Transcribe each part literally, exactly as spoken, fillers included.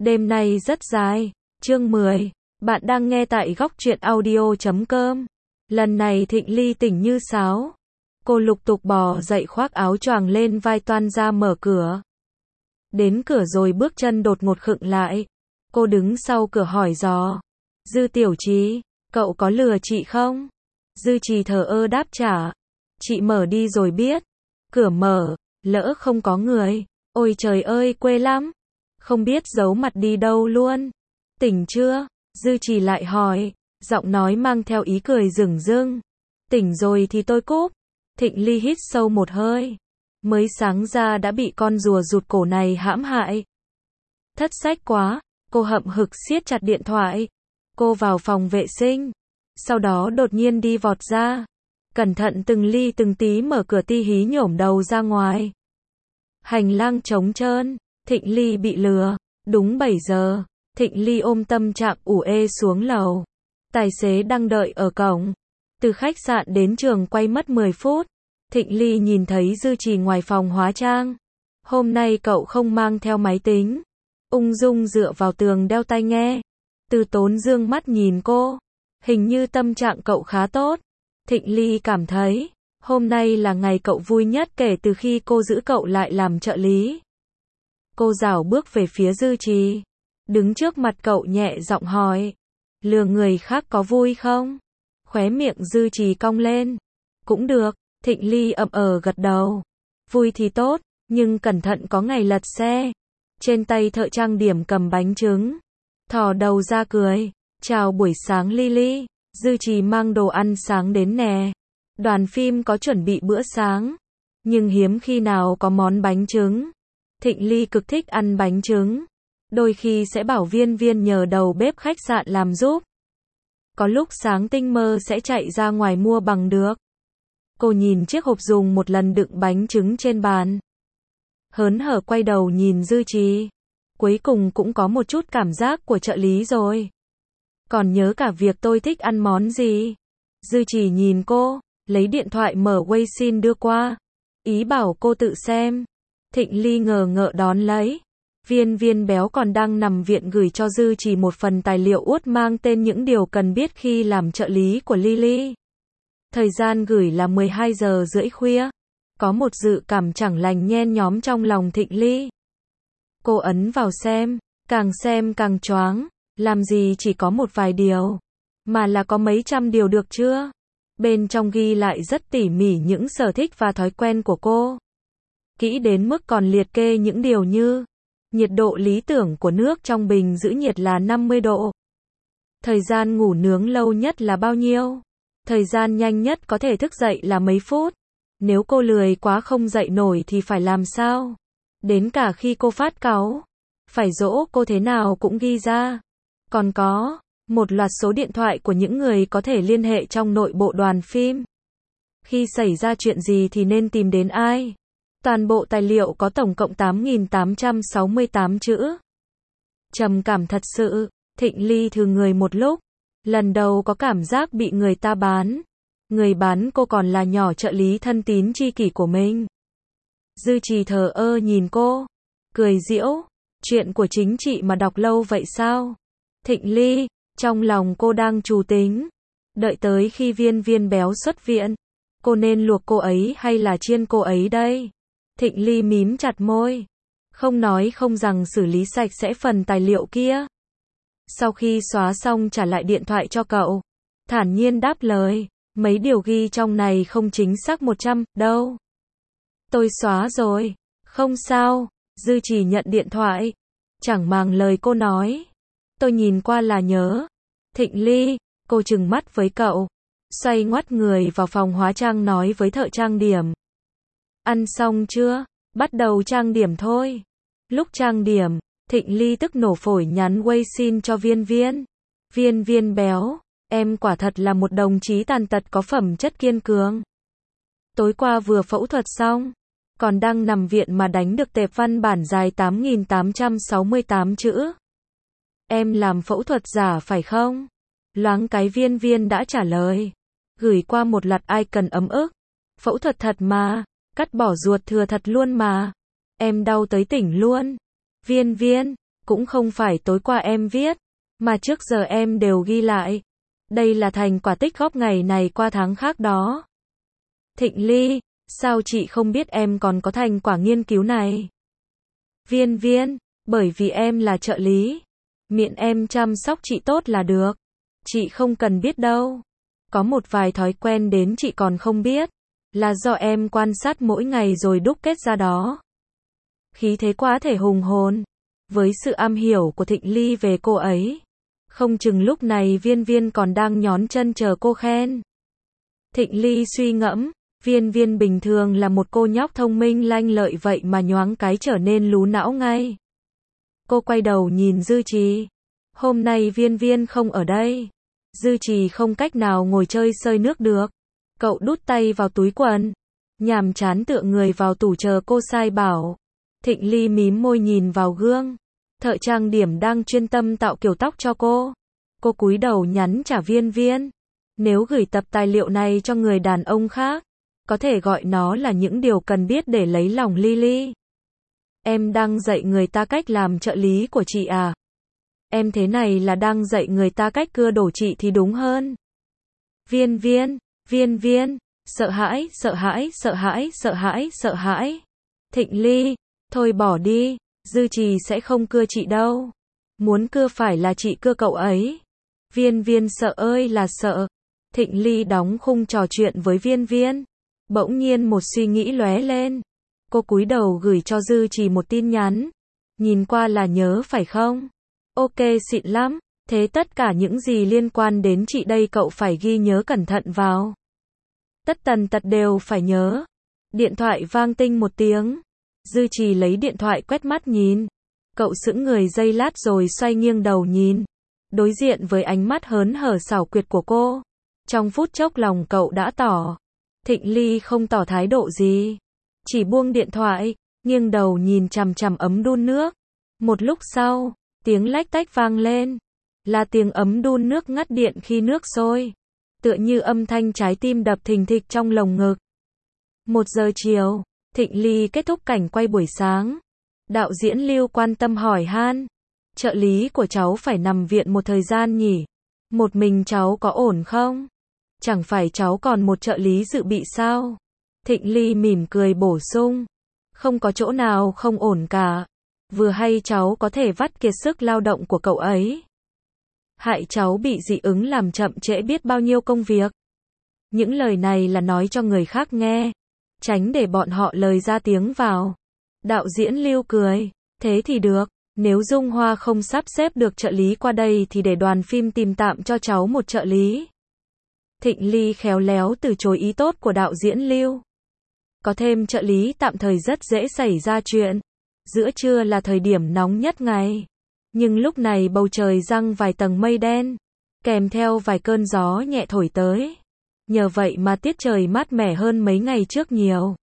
Đêm nay rất dài. Chương mười. Bạn đang nghe tại góc truyện audio chấm com. Lần này Thịnh Ly tỉnh như sáo. Cô lục tục bò dậy khoác áo choàng lên vai toan ra mở cửa. Đến cửa rồi bước chân đột ngột khựng lại. Cô đứng sau cửa hỏi dò. Dư Tiểu Trì, cậu có lừa chị không? Dư Trì thờ ơ đáp trả. Chị mở đi rồi biết. Cửa mở, lỡ không có người. Ôi trời ơi, quê lắm. Không biết giấu mặt đi đâu luôn. Tỉnh chưa? Dư Trì lại hỏi, giọng nói mang theo ý cười rừng rưng. Tỉnh rồi thì tôi cúp. Thịnh Ly hít sâu một hơi. Mới sáng ra đã bị con rùa rụt cổ này hãm hại. Thất sách quá, cô hậm hực siết chặt điện thoại. Cô vào phòng vệ sinh. Sau đó đột nhiên đi vọt ra. Cẩn thận từng ly từng tí mở cửa ti hí nhổm đầu ra ngoài. Hành lang trống trơn. Thịnh Ly bị lừa. Đúng bảy giờ. Thịnh Ly ôm tâm trạng ủ ê xuống lầu. Tài xế đang đợi ở cổng. Từ khách sạn đến trường quay mất mười phút. Thịnh Ly nhìn thấy Dư Trì ngoài phòng hóa trang. Hôm nay cậu không mang theo máy tính. Ung dung dựa vào tường đeo tai nghe. Từ Tốn dương mắt nhìn cô. Hình như tâm trạng cậu khá tốt. Thịnh Ly cảm thấy, hôm nay là ngày cậu vui nhất kể từ khi cô giữ cậu lại làm trợ lý. Cô rảo bước về phía Dư Trì. Đứng trước mặt cậu nhẹ giọng hỏi. Lừa người khác có vui không? Khóe miệng Dư Trì cong lên. Cũng được. Thịnh Ly ậm ờ gật đầu. Vui thì tốt, nhưng cẩn thận có ngày lật xe. Trên tay thợ trang điểm cầm bánh trứng. Thò đầu ra cười. Chào buổi sáng Lily. Dư Trì mang đồ ăn sáng đến nè. Đoàn phim có chuẩn bị bữa sáng. Nhưng hiếm khi nào có món bánh trứng. Thịnh Ly cực thích ăn bánh trứng. Đôi khi sẽ bảo Viên Viên nhờ đầu bếp khách sạn làm giúp. Có lúc sáng tinh mơ sẽ chạy ra ngoài mua bằng được. Cô nhìn chiếc hộp dùng một lần đựng bánh trứng trên bàn. Hớn hở quay đầu nhìn Dư Trì. Cuối cùng cũng có một chút cảm giác của trợ lý rồi. Còn nhớ cả việc tôi thích ăn món gì. Dư Trì nhìn cô, lấy điện thoại mở Weixin đưa qua. Ý bảo cô tự xem. Thịnh Ly ngờ ngợ đón lấy. Viên Viên béo còn đang nằm viện gửi cho Dư Trì một phần tài liệu uất mang tên những điều cần biết khi làm trợ lý của Lily. Thời gian gửi là mười hai giờ rưỡi khuya. Có một dự cảm chẳng lành nhen nhóm trong lòng Thịnh Ly. Cô ấn vào xem, càng xem càng choáng. Làm gì chỉ có một vài điều, mà là có mấy trăm điều được chưa? Bên trong ghi lại rất tỉ mỉ những sở thích và thói quen của cô. Kỹ đến mức còn liệt kê những điều như nhiệt độ lý tưởng của nước trong bình giữ nhiệt là năm mươi độ. Thời gian ngủ nướng lâu nhất là bao nhiêu? Thời gian nhanh nhất có thể thức dậy là mấy phút? Nếu cô lười quá không dậy nổi thì phải làm sao? Đến cả khi cô phát cáu, phải dỗ cô thế nào cũng ghi ra. Còn có một loạt số điện thoại của những người có thể liên hệ trong nội bộ đoàn phim. Khi xảy ra chuyện gì thì nên tìm đến ai? Toàn bộ tài liệu có tổng cộng tám nghìn tám trăm sáu mươi tám chữ. Trầm cảm thật sự. Thịnh Ly thừ người một lúc. Lần đầu có cảm giác bị người ta bán. Người bán cô còn là nhỏ trợ lý thân tín tri kỷ của mình. Dư Trì thờ ơ nhìn cô. Cười giễu. Chuyện của chính chị mà đọc lâu vậy sao? Thịnh Ly, trong lòng cô đang trù tính. Đợi tới khi Viên Viên béo xuất viện. Cô nên luộc cô ấy hay là chiên cô ấy đây? Thịnh Ly mím chặt môi. Không nói không rằng xử lý sạch sẽ phần tài liệu kia. Sau khi xóa xong trả lại điện thoại cho cậu. Thản nhiên đáp lời. Mấy điều ghi trong này không chính xác một trăm, đâu. Tôi xóa rồi. Không sao. Dư Trì nhận điện thoại. Chẳng màng lời cô nói. Tôi nhìn qua là nhớ. Thịnh Ly, cô trừng mắt với cậu. Xoay ngoắt người vào phòng hóa trang nói với thợ trang điểm. Ăn xong chưa? Bắt đầu trang điểm thôi. Lúc trang điểm, Thịnh Ly tức nổ phổi nhắn Weixin cho Viên Viên. Viên Viên béo, em quả thật là một đồng chí tàn tật có phẩm chất kiên cường. Tối qua vừa phẫu thuật xong, còn đang nằm viện mà đánh được tệp văn bản dài tám nghìn tám trăm sáu mươi tám chữ. Em làm phẫu thuật giả phải không? Loáng cái Viên Viên đã trả lời. Gửi qua một loạt icon ấm ức. Phẫu thuật thật mà. Cắt bỏ ruột thừa thật luôn mà. Em đau tới tỉnh luôn. Viên Viên, Cũng không phải tối qua em viết, mà trước giờ em đều ghi lại. Đây là thành quả tích góp ngày này qua tháng khác đó. Thịnh Ly, sao chị không biết em còn có thành quả nghiên cứu này? Viên Viên, bởi vì em là trợ lý. Miệng em chăm sóc chị tốt là được. Chị không cần biết đâu. Có một vài thói quen đến chị còn không biết. Là do em quan sát mỗi ngày rồi đúc kết ra đó. Khí thế quá thể hùng hồn. Với sự am hiểu của Thịnh Ly về cô ấy, không chừng lúc này Viên Viên còn đang nhón chân chờ cô khen. Thịnh Ly suy ngẫm, Viên Viên bình thường là một cô nhóc thông minh lanh lợi vậy mà nhoáng cái trở nên lú não ngay. Cô quay đầu nhìn Dư Trì. Hôm nay Viên Viên không ở đây. Dư Trì không cách nào ngồi chơi sơi nước được. Cậu đút tay vào túi quần, nhàm chán tựa người vào tủ chờ cô sai bảo. Thịnh Ly mím môi nhìn vào gương. Thợ trang điểm đang chuyên tâm tạo kiểu tóc cho cô. Cô cúi đầu nhắn trả Viên Viên. Nếu gửi tập tài liệu này cho người đàn ông khác, có thể gọi nó là những điều cần biết để lấy lòng Lily. Em đang dạy người ta cách làm trợ lý của chị à? Em thế này là đang dạy người ta cách cưa đổ chị thì đúng hơn. Viên Viên, Viên Viên, sợ hãi, sợ hãi, sợ hãi, sợ hãi, sợ hãi. Thịnh Ly, thôi bỏ đi, Dư Trì sẽ không cưa chị đâu. Muốn cưa phải là chị cưa cậu ấy. Viên Viên sợ ơi là sợ. Thịnh Ly đóng khung trò chuyện với Viên Viên. Bỗng nhiên một suy nghĩ lóe lên. Cô cúi đầu gửi cho Dư Trì một tin nhắn. Nhìn qua là nhớ phải không? Ok xịn lắm. Thế tất cả những gì liên quan đến chị đây cậu phải ghi nhớ cẩn thận vào. Tất tần tật đều phải nhớ. Điện thoại vang tinh một tiếng. Dư Trì lấy điện thoại quét mắt nhìn. Cậu sững người giây lát rồi xoay nghiêng đầu nhìn. Đối diện với ánh mắt hớn hở xảo quyệt của cô. Trong phút chốc lòng cậu đã tỏ. Thịnh Ly không tỏ thái độ gì. Chỉ buông điện thoại, nghiêng đầu nhìn chằm chằm ấm đun nước. Một lúc sau, tiếng lách tách vang lên. Là tiếng ấm đun nước ngắt điện khi nước sôi. Tựa như âm thanh trái tim đập thình thịch trong lồng ngực. Một giờ chiều, Thịnh Ly kết thúc cảnh quay buổi sáng. Đạo diễn Lưu quan tâm hỏi han. Trợ lý của cháu phải nằm viện một thời gian nhỉ? Một mình cháu có ổn không? Chẳng phải cháu còn một trợ lý dự bị sao? Thịnh Ly mỉm cười bổ sung. Không có chỗ nào không ổn cả. Vừa hay cháu có thể vắt kiệt sức lao động của cậu ấy. Hại cháu bị dị ứng làm chậm trễ biết bao nhiêu công việc. Những lời này là nói cho người khác nghe. Tránh để bọn họ lời ra tiếng vào. Đạo diễn Lưu cười. Thế thì được. Nếu Dung Hoa không sắp xếp được trợ lý qua đây thì để đoàn phim tìm tạm cho cháu một trợ lý. Thịnh Ly khéo léo từ chối ý tốt của đạo diễn Lưu. Có thêm trợ lý tạm thời rất dễ xảy ra chuyện. Giữa trưa là thời điểm nóng nhất ngày. Nhưng lúc này bầu trời giăng vài tầng mây đen. Kèm theo vài cơn gió nhẹ thổi tới. Nhờ vậy mà tiết trời mát mẻ hơn mấy ngày trước nhiều.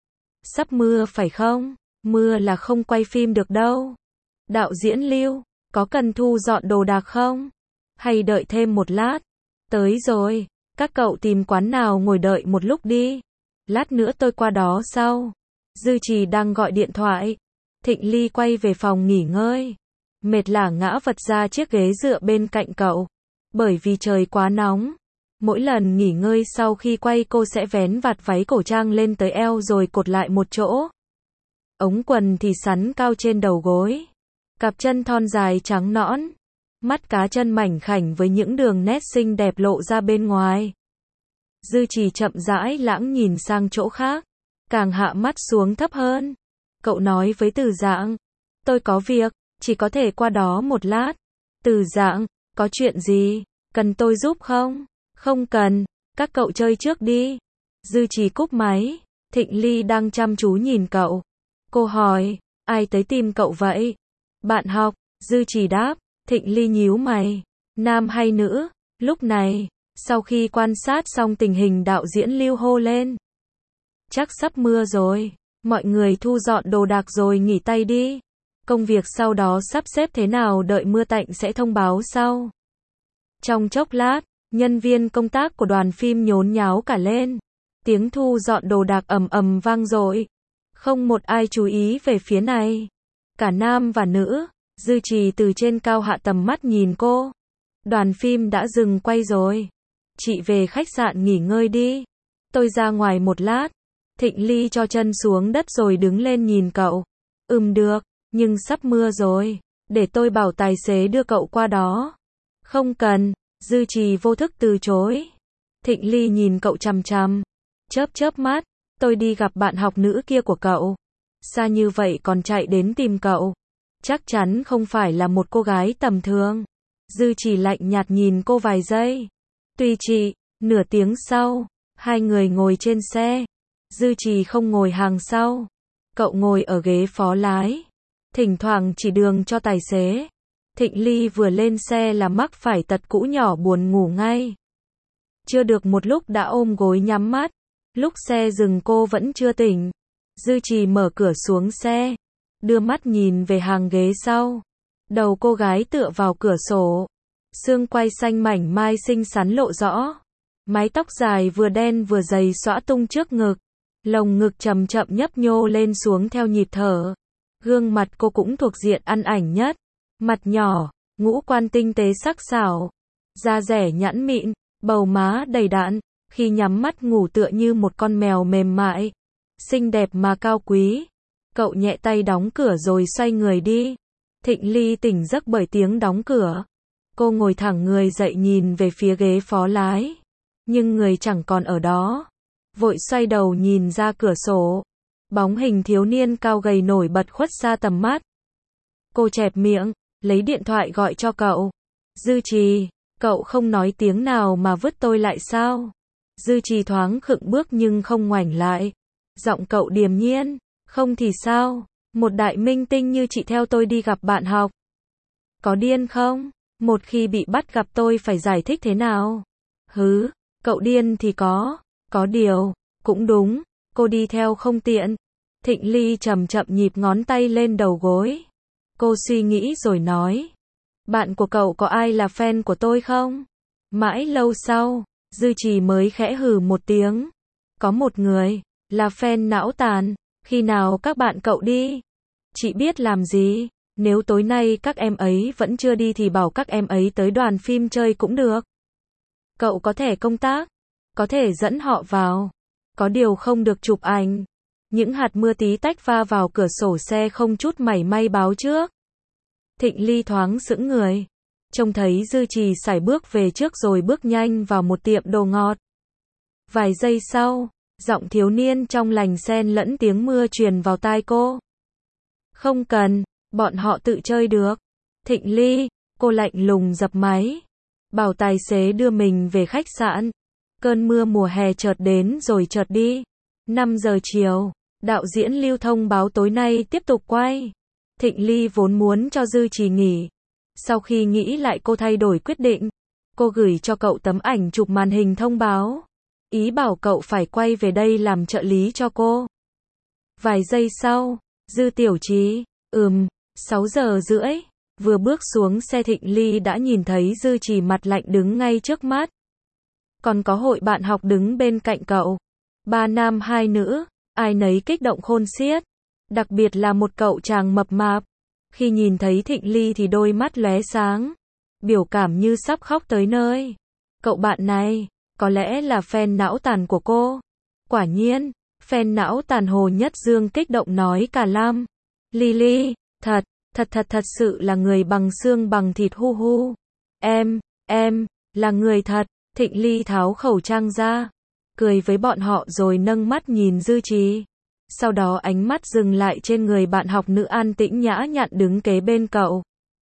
Sắp mưa phải không? Mưa là không quay phim được đâu. Đạo diễn Lưu, có cần thu dọn đồ đạc không? Hay đợi thêm một lát? Tới rồi, các cậu tìm quán nào ngồi đợi một lúc đi. Lát nữa tôi qua đó sau. Dư Trì đang gọi điện thoại. Thịnh Ly quay về phòng nghỉ ngơi. Mệt lả ngã vật ra chiếc ghế dựa bên cạnh cậu. Bởi vì trời quá nóng. Mỗi lần nghỉ ngơi sau khi quay cô sẽ vén vạt váy cổ trang lên tới eo rồi cột lại một chỗ. Ống quần thì sắn cao trên đầu gối. Cặp chân thon dài trắng nõn. Mắt cá chân mảnh khảnh với những đường nét xinh đẹp lộ ra bên ngoài. Dư Trì chậm rãi lãng nhìn sang chỗ khác. Càng hạ mắt xuống thấp hơn. Cậu nói với Từ Dạng. Tôi có việc, chỉ có thể qua đó một lát. Từ Dạng, có chuyện gì? Cần tôi giúp không? Không cần, các cậu chơi trước đi. Dư Trì cúp máy. Thịnh Ly đang chăm chú nhìn cậu. Cô hỏi, ai tới tìm cậu vậy? Bạn học, Dư Trì đáp. Thịnh Ly nhíu mày. Nam hay nữ? Lúc này, sau khi quan sát xong tình hình đạo diễn Lưu hô lên. Chắc sắp mưa rồi. Mọi người thu dọn đồ đạc rồi nghỉ tay đi. Công việc sau đó sắp xếp thế nào đợi mưa tạnh sẽ thông báo sau. Trong chốc lát, nhân viên công tác của đoàn phim nhốn nháo cả lên. Tiếng thu dọn đồ đạc ầm ầm vang dội. Không một ai chú ý về phía này. Cả nam và nữ, Dư Trì từ trên cao hạ tầm mắt nhìn cô. Đoàn phim đã dừng quay rồi. Chị về khách sạn nghỉ ngơi đi. Tôi ra ngoài một lát. Thịnh Ly cho chân xuống đất rồi đứng lên nhìn cậu. Ừm được, nhưng sắp mưa rồi. Để tôi bảo tài xế đưa cậu qua đó. Không cần, Dư Trì vô thức từ chối. Thịnh Ly nhìn cậu chằm chằm. Chớp chớp mắt, tôi đi gặp bạn học nữ kia của cậu. Xa như vậy còn chạy đến tìm cậu. Chắc chắn không phải là một cô gái tầm thường. Dư Trì lạnh nhạt nhìn cô vài giây. Tùy chị, nửa tiếng sau, hai người ngồi trên xe. Dư Trì không ngồi hàng sau. Cậu ngồi ở ghế phó lái. Thỉnh thoảng chỉ đường cho tài xế. Thịnh Ly vừa lên xe là mắc phải tật cũ nhỏ buồn ngủ ngay. Chưa được một lúc đã ôm gối nhắm mắt. Lúc xe dừng cô vẫn chưa tỉnh. Dư Trì mở cửa xuống xe. Đưa mắt nhìn về hàng ghế sau. Đầu cô gái tựa vào cửa sổ. Xương quai xanh mảnh mai xinh xắn lộ rõ. Mái tóc dài vừa đen vừa dày xõa tung trước ngực. Lồng ngực chậm chậm nhấp nhô lên xuống theo nhịp thở. Gương mặt cô cũng thuộc diện ăn ảnh nhất. Mặt nhỏ, ngũ quan tinh tế sắc sảo. Da dẻ nhẵn mịn, bầu má đầy đặn. Khi nhắm mắt ngủ tựa như một con mèo mềm mại. Xinh đẹp mà cao quý. Cậu nhẹ tay đóng cửa rồi xoay người đi. Thịnh Ly tỉnh giấc bởi tiếng đóng cửa. Cô ngồi thẳng người dậy nhìn về phía ghế phó lái. Nhưng người chẳng còn ở đó. Vội xoay đầu nhìn ra cửa sổ. Bóng hình thiếu niên cao gầy nổi bật khuất xa tầm mắt. Cô chẹp miệng, lấy điện thoại gọi cho cậu. Dư Trì, cậu không nói tiếng nào mà vứt tôi lại sao? Dư Trì thoáng khựng bước nhưng không ngoảnh lại. Giọng cậu điềm nhiên, không thì sao? Một đại minh tinh như chị theo tôi đi gặp bạn học. Có điên không? Một khi bị bắt gặp tôi phải giải thích thế nào? Hứ, cậu điên thì có. Có điều, cũng đúng, cô đi theo không tiện. Thịnh Ly chậm chậm nhịp ngón tay lên đầu gối. Cô suy nghĩ rồi nói. Bạn của cậu có ai là fan của tôi không? Mãi lâu sau, Dư Trì mới khẽ hừ một tiếng. Có một người, là fan não tàn. Khi nào các bạn cậu đi? Chị biết làm gì? Nếu tối nay các em ấy vẫn chưa đi thì bảo các em ấy tới đoàn phim chơi cũng được. Cậu có thẻ công tác, có thể dẫn họ vào. Có điều không được chụp ảnh. Những hạt mưa tí tách va vào cửa sổ xe không chút mảy may báo trước. Thịnh Ly thoáng sững người. Trông thấy Dư Trì sải bước về trước rồi bước nhanh vào một tiệm đồ ngọt. Vài giây sau, giọng thiếu niên trong lành xen lẫn tiếng mưa truyền vào tai cô. Không cần, bọn họ tự chơi được. Thịnh Ly, cô lạnh lùng dập máy. Bảo tài xế đưa mình về khách sạn. Cơn mưa mùa hè chợt đến rồi chợt đi. năm giờ chiều, đạo diễn Lưu thông báo tối nay tiếp tục quay. Thịnh Ly vốn muốn cho Dư Trì nghỉ. Sau khi nghĩ lại cô thay đổi quyết định. Cô gửi cho cậu tấm ảnh chụp màn hình thông báo. Ý bảo cậu phải quay về đây làm trợ lý cho cô. Vài giây sau, Dư Tiểu Trì, ừm, sáu giờ rưỡi. Vừa bước xuống xe Thịnh Ly đã nhìn thấy Dư Trì mặt lạnh đứng ngay trước mắt. Còn có hội bạn học đứng bên cạnh cậu. Ba nam hai nữ, ai nấy kích động khôn xiết. Đặc biệt là một cậu chàng mập mạp. Khi nhìn thấy Thịnh Ly thì đôi mắt lóe sáng. Biểu cảm như sắp khóc tới nơi. Cậu bạn này, có lẽ là fan não tàn của cô. Quả nhiên, fan não tàn Hồ Nhất Dương kích động nói cả lam. Lily, thật, thật thật thật sự là người bằng xương bằng thịt hu hu. Em, em, là người thật. Thịnh Ly tháo khẩu trang ra. Cười với bọn họ rồi nâng mắt nhìn Dư Trì. Sau đó ánh mắt dừng lại trên người bạn học nữ an tĩnh nhã nhặn đứng kế bên cậu.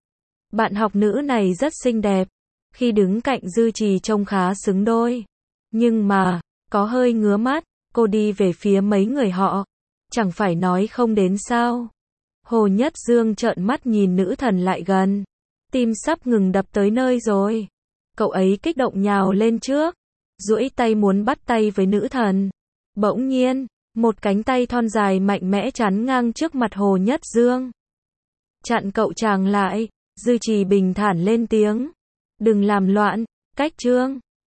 Bạn học nữ này rất xinh đẹp. Khi đứng cạnh Dư Trì trông khá xứng đôi. Nhưng mà, có hơi ngứa mắt, cô đi về phía mấy người họ. Chẳng phải nói không đến sao. Hồ Nhất Dương trợn mắt nhìn nữ thần lại gần. Tim sắp ngừng đập tới nơi rồi. Cậu ấy kích động nhào lên trước. Duỗi tay muốn bắt tay với nữ thần. Bỗng nhiên, một cánh tay thon dài mạnh mẽ chắn ngang trước mặt Hồ Nhất Dương. Chặn cậu chàng lại. Dư Trì bình thản lên tiếng. Đừng làm loạn, cách trương.